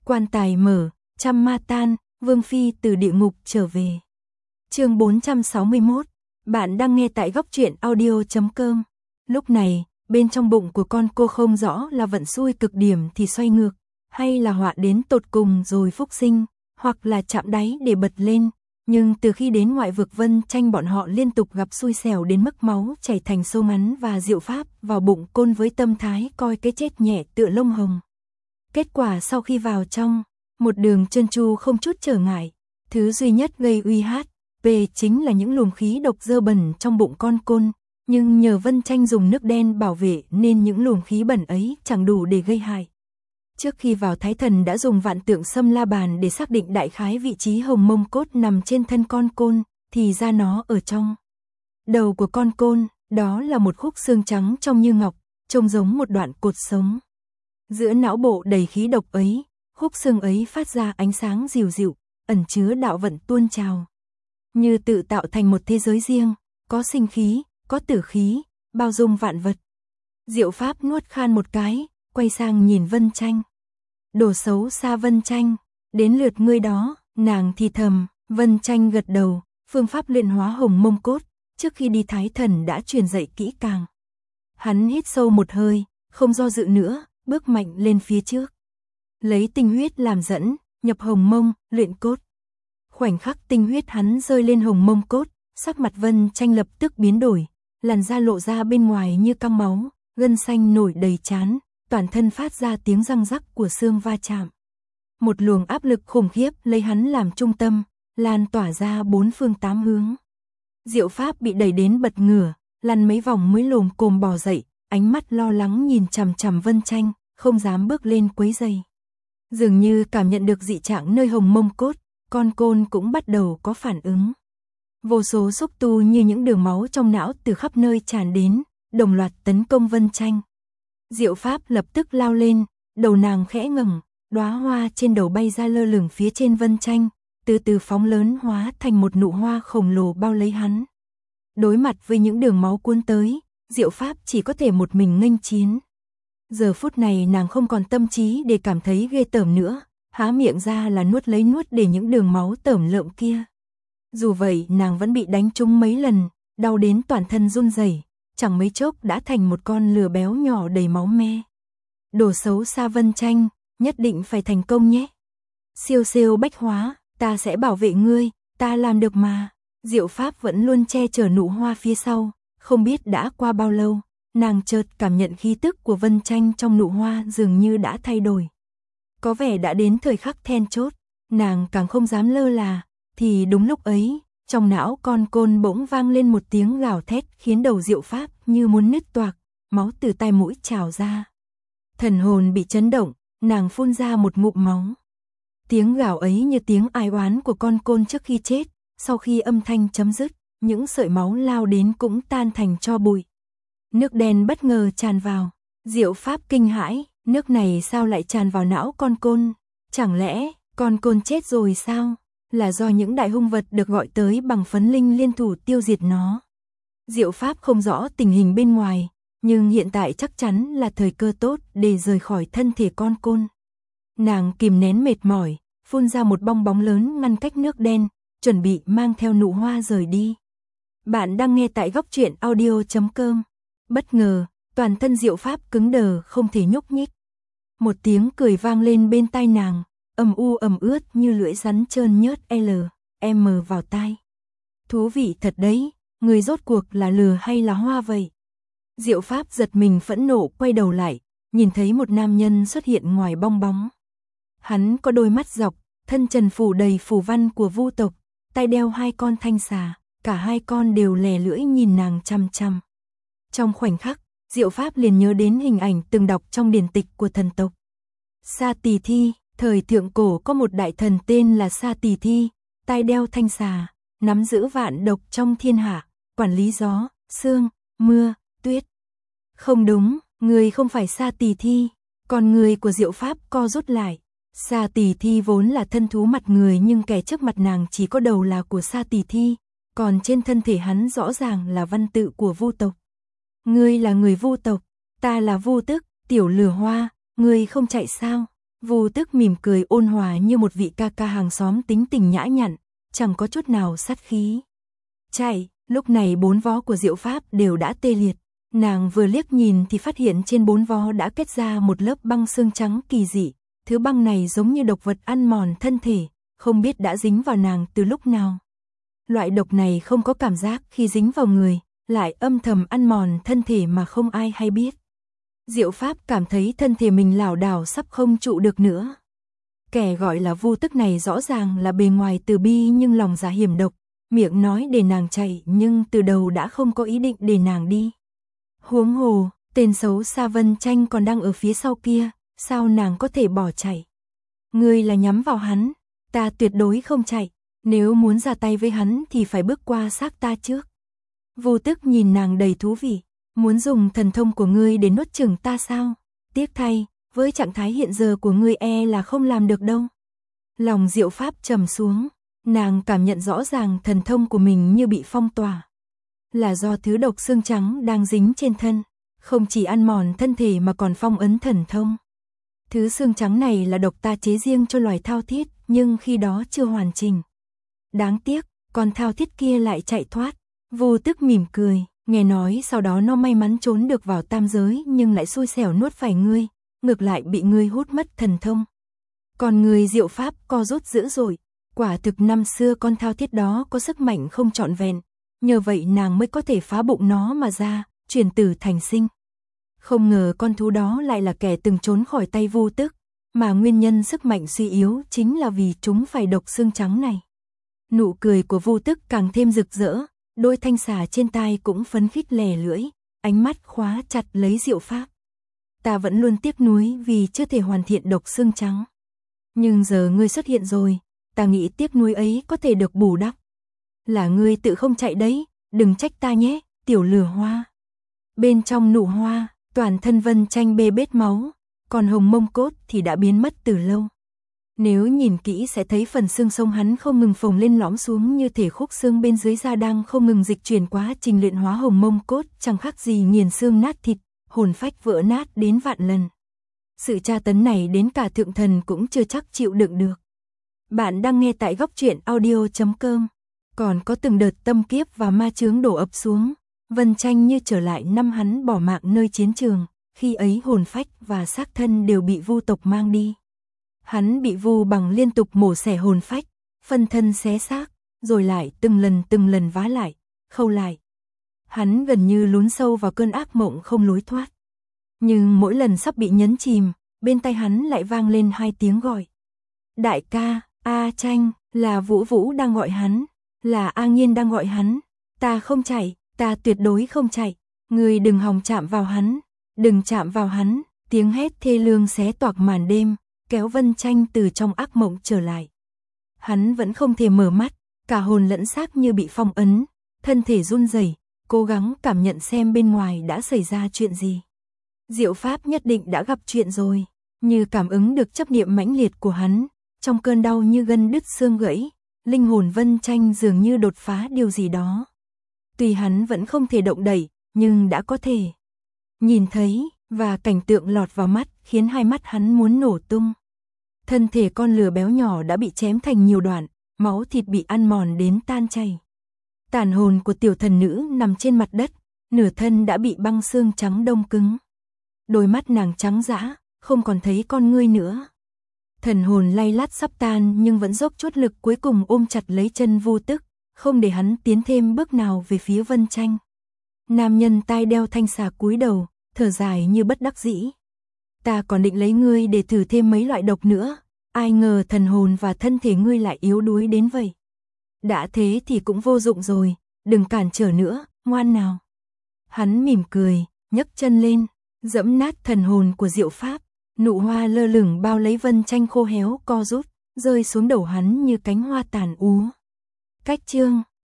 Quan tài mở, trăm ma tan, Vương Phi từ địa ngục trở về. Chương 461, bạn đang nghe tại góc truyện audio.com. Lúc này, bên trong bụng của con cô không rõ là vận xui cực điểm thì xoay ngược, hay là họa đến tột cùng rồi phúc sinh, hoặc là chạm đáy để bật lên. Nhưng từ khi đến ngoại vực Vân Tranh bọn họ liên tục gặp xui xẻo đến mức máu chảy thành sâu ngắn và Diệu Pháp vào bụng Côn với tâm thái coi cái chết nhẹ tựa lông hồng. Kết quả sau khi vào trong, một đường trơn tru không chút trở ngại, thứ duy nhất gây uy hát, về chính là những luồng khí độc dơ bẩn trong bụng con Côn, nhưng nhờ Vân Tranh dùng nước đen bảo vệ nên những luồng khí bẩn ấy chẳng đủ để gây hại. Trước khi vào Thái Thần đã dùng vạn tượng xâm la bàn để xác định đại khái vị trí hồng mông cốt nằm trên thân con Côn, thì ra nó ở trong đầu của con Côn, đó là một khúc xương trắng trong như ngọc, trông giống một đoạn cột sống. Giữa não bộ đầy khí độc ấy, khúc xương ấy phát ra ánh sáng dịu dịu, ẩn chứa đạo vận tuôn trào. Như tự tạo thành một thế giới riêng, có sinh khí, có tử khí, bao dung vạn vật. Diệu Pháp nuốt khan một cái, quay sang nhìn Vân Tranh. Đồ xấu xa Vân Tranh, đến lượt ngươi đó, nàng thì thầm. Vân Tranh gật đầu, phương pháp luyện hóa hồng mông cốt, trước khi đi Thái Thần đã truyền dạy kỹ càng. Hắn hít sâu một hơi, không do dự nữa, bước mạnh lên phía trước. Lấy tinh huyết làm dẫn, nhập hồng mông, luyện cốt. Khoảnh khắc tinh huyết hắn rơi lên hồng mông cốt, sắc mặt Vân Tranh lập tức biến đổi, làn da lộ ra bên ngoài như căng máu, gân xanh nổi đầy trán, toàn thân phát ra tiếng răng rắc của xương va chạm. Một luồng áp lực khủng khiếp lấy hắn làm trung tâm, lan tỏa ra bốn phương tám hướng. Diệu Pháp bị đẩy đến bật ngửa, lăn mấy vòng mới lồm cồm bò dậy, ánh mắt lo lắng nhìn chằm chằm Vân Tranh, không dám bước lên quấy rầy. Dường như cảm nhận được dị trạng nơi hồng mông cốt, con Côn cũng bắt đầu có phản ứng. Vô số xúc tu như những đường máu trong não từ khắp nơi tràn đến, đồng loạt tấn công Vân Tranh. Diệu Pháp lập tức lao lên, đầu nàng khẽ ngẩng, đóa hoa trên đầu bay ra lơ lửng phía trên Vân Tranh, từ từ phóng lớn hóa thành một nụ hoa khổng lồ bao lấy hắn. Đối mặt với những đường máu cuốn tới, Diệu Pháp chỉ có thể một mình nghênh chiến. Giờ phút này nàng không còn tâm trí để cảm thấy ghê tởm nữa, há miệng ra là nuốt để những đường máu tởm lợm kia. Dù vậy nàng vẫn bị đánh trúng mấy lần, đau đến toàn thân run rẩy, chẳng mấy chốc đã thành một con lừa béo nhỏ đầy máu me. Đồ xấu xa Vân Tranh, nhất định phải thành công nhé. Siêu siêu bách hóa, ta sẽ bảo vệ ngươi, ta làm được mà. Diệu Pháp vẫn luôn che chở nụ hoa phía sau, không biết đã qua bao lâu, nàng chợt cảm nhận khí tức của Vân Tranh trong nụ hoa dường như đã thay đổi. Có vẻ đã đến thời khắc then chốt, nàng càng không dám lơ là, thì đúng lúc ấy, trong não con Côn bỗng vang lên một tiếng gào thét khiến đầu Diệu Pháp như muốn nứt toạc, máu từ tai mũi trào ra. Thần hồn bị chấn động, nàng phun ra một ngụm máu. Tiếng gào ấy như tiếng ai oán của con Côn trước khi chết, sau khi âm thanh chấm dứt, những sợi máu lao đến cũng tan thành tro bụi. Nước đen bất ngờ tràn vào, Diệu Pháp kinh hãi, nước này sao lại tràn vào não con Côn? Chẳng lẽ con Côn chết rồi sao? Là do những đại hung vật được gọi tới bằng phấn linh liên thủ tiêu diệt nó. Diệu Pháp không rõ tình hình bên ngoài, nhưng hiện tại chắc chắn là thời cơ tốt để rời khỏi thân thể con Côn. Nàng kìm nén mệt mỏi, phun ra một bong bóng lớn ngăn cách nước đen, chuẩn bị mang theo nụ hoa rời đi. Bạn đang nghe tại góc truyện audio.com. Bất ngờ, toàn thân Diệu Pháp cứng đờ không thể nhúc nhích. Một tiếng cười vang lên bên tai nàng, ầm u ẩm ướt như lưỡi rắn trơn nhớt M vào tai. Thú vị thật đấy, người rốt cuộc là lừa hay là hoa vậy? Diệu Pháp giật mình phẫn nộ quay đầu lại, nhìn thấy một nam nhân xuất hiện ngoài bong bóng. Hắn có đôi mắt dọc, thân trần phủ đầy phù văn của vu tộc, tay đeo hai con thanh xà, cả hai con đều lè lưỡi nhìn nàng chăm chăm. Trong khoảnh khắc, Diệu Pháp liền nhớ đến hình ảnh từng đọc trong điển tịch của thần tộc. Sa Tỳ Thi, thời thượng cổ có một đại thần tên là Sa Tỳ Thi, tay đeo thanh xà, nắm giữ vạn độc trong thiên hạ, quản lý gió, sương, mưa, tuyết. Không đúng, người không phải Sa Tỳ Thi. Còn người của Diệu Pháp co rút lại. Sa Tỳ Thi vốn là thân thú mặt người, nhưng kẻ trước mặt nàng chỉ có đầu là của Sa Tỳ Thi, còn trên thân thể hắn rõ ràng là văn tự của vu tộc. Ngươi là người vu tộc, ta là vu tức, tiểu lừa hoa, ngươi không chạy sao? Vu Tức mỉm cười ôn hòa như một vị ca ca hàng xóm tính tình nhã nhặn, chẳng có chút nào sát khí. Chạy, lúc này 4 vó của Diệu Pháp đều đã tê liệt. Nàng vừa liếc nhìn thì phát hiện trên 4 vó đã kết ra một lớp băng xương trắng kỳ dị. Thứ băng này giống như độc vật ăn mòn thân thể, không biết đã dính vào nàng từ lúc nào. Loại độc này không có cảm giác khi dính vào người, lại âm thầm ăn mòn thân thể mà không ai hay biết. Diệu Pháp cảm thấy thân thể mình lảo đảo sắp không trụ được nữa. Kẻ gọi là Vu Tức này rõ ràng là bề ngoài từ bi nhưng lòng dạ hiểm độc, miệng nói để nàng chạy nhưng từ đầu đã không có ý định để nàng đi. Huống hồ, tên xấu xa Vân Tranh còn đang ở phía sau kia, sao nàng có thể bỏ chạy? Ngươi là nhắm vào hắn, ta tuyệt đối không chạy, nếu muốn ra tay với hắn thì phải bước qua xác ta trước. Vu Tức nhìn nàng đầy thú vị, muốn dùng thần thông của ngươi để nuốt chửng ta sao? Tiếc thay, với trạng thái hiện giờ của ngươi là không làm được đâu. Lòng Diệu Pháp trầm xuống, nàng cảm nhận rõ ràng thần thông của mình như bị phong tỏa. Là do thứ độc xương trắng đang dính trên thân, không chỉ ăn mòn thân thể mà còn phong ấn thần thông. Thứ xương trắng này là độc ta chế riêng cho loài thao thiết, nhưng khi đó chưa hoàn chỉnh. Đáng tiếc, con thao thiết kia lại chạy thoát. Vu Tức mỉm cười, nghe nói sau đó nó may mắn trốn được vào tam giới nhưng lại xui xẻo nuốt phải ngươi, ngược lại bị ngươi hút mất thần thông. Còn người Diệu Pháp co rút dữ dội, quả thực năm xưa con thao thiết đó có sức mạnh không trọn vẹn, nhờ vậy nàng mới có thể phá bụng nó mà ra, chuyển tử thành sinh. Không ngờ con thú đó lại là kẻ từng trốn khỏi tay Vu Tức, mà nguyên nhân sức mạnh suy yếu chính là vì chúng phải độc xương trắng này. Nụ cười của Vu Tức càng thêm rực rỡ, đôi thanh xà trên tai cũng phấn khích lè lưỡi, ánh mắt khóa chặt lấy Diệu Pháp. Ta vẫn luôn tiếc nuối vì chưa thể hoàn thiện độc xương trắng. Nhưng giờ ngươi xuất hiện rồi, ta nghĩ tiếc nuối ấy có thể được bù đắp. Là ngươi tự không chạy đấy, đừng trách ta nhé, tiểu lửa hoa. Bên trong nụ hoa, toàn thân Vân Tranh bê bết máu, còn Hồng Mông Cốt thì đã biến mất từ lâu. Nếu nhìn kỹ sẽ thấy phần xương sống hắn không ngừng phồng lên lõm xuống như thể khúc xương bên dưới da đang không ngừng dịch chuyển quá trình luyện hóa Hồng Mông Cốt, chẳng khác gì nghiền xương nát thịt, hồn phách vỡ nát đến vạn lần. Sự tra tấn này đến cả thượng thần cũng chưa chắc chịu đựng được. Bạn đang nghe tại góc truyện audio.com. Còn có từng đợt tâm kiếp và ma chướng đổ ập xuống, Vân Tranh như trở lại năm hắn bỏ mạng nơi chiến trường, khi ấy hồn phách và xác thân đều bị Vu tộc mang đi. Hắn bị Vu bằng liên tục mổ xẻ hồn phách, phân thân xé xác, rồi lại từng lần vá lại, khâu lại. Hắn gần như lún sâu vào cơn ác mộng không lối thoát. Nhưng mỗi lần sắp bị nhấn chìm, bên tai hắn lại vang lên 2 tiếng gọi. Đại ca, A Tranh, là Vũ Vũ đang gọi hắn, là A Nghiên đang gọi hắn. Ta không chạy, ta tuyệt đối không chạy. Ngươi đừng hòng chạm vào hắn, đừng chạm vào hắn. Tiếng hét thê lương xé toạc màn đêm, kéo Vân Tranh từ trong ác mộng trở lại. Hắn vẫn không thể mở mắt, cả hồn lẫn xác như bị phong ấn, thân thể run rẩy, cố gắng cảm nhận xem bên ngoài đã xảy ra chuyện gì. Diệu Pháp nhất định đã gặp chuyện rồi, như cảm ứng được chấp niệm mãnh liệt của hắn, trong cơn đau như gân đứt xương gãy, linh hồn Vân Tranh dường như đột phá điều gì đó. Tuy hắn vẫn không thể động đậy, nhưng đã có thể nhìn thấy, và cảnh tượng lọt vào mắt khiến hai mắt hắn muốn nổ tung. Thân thể con lừa béo nhỏ đã bị chém thành nhiều đoạn, máu thịt bị ăn mòn đến tan chảy. Tàn hồn của tiểu thần nữ nằm trên mặt đất, nửa thân đã bị băng xương trắng đông cứng. Đôi mắt nàng trắng dã, không còn thấy con ngươi nữa. Thần hồn lay lắt sắp tan nhưng vẫn dốc chút lực cuối cùng ôm chặt lấy chân Vu Tức, không để hắn tiến thêm bước nào về phía Vân Tranh. Nam nhân tai đeo thanh xà cúi đầu, thở dài như bất đắc dĩ. Ta còn định lấy ngươi để thử thêm mấy loại độc nữa, ai ngờ thần hồn và thân thể ngươi lại yếu đuối đến vậy. Đã thế thì cũng vô dụng rồi, đừng cản trở nữa, ngoan nào. Hắn mỉm cười, nhấc chân lên, dẫm nát thần hồn của Diệu Pháp, nụ hoa lơ lửng bao lấy Vân Tranh khô héo co rút, rơi xuống đầu hắn như cánh hoa tàn úa. Cách chương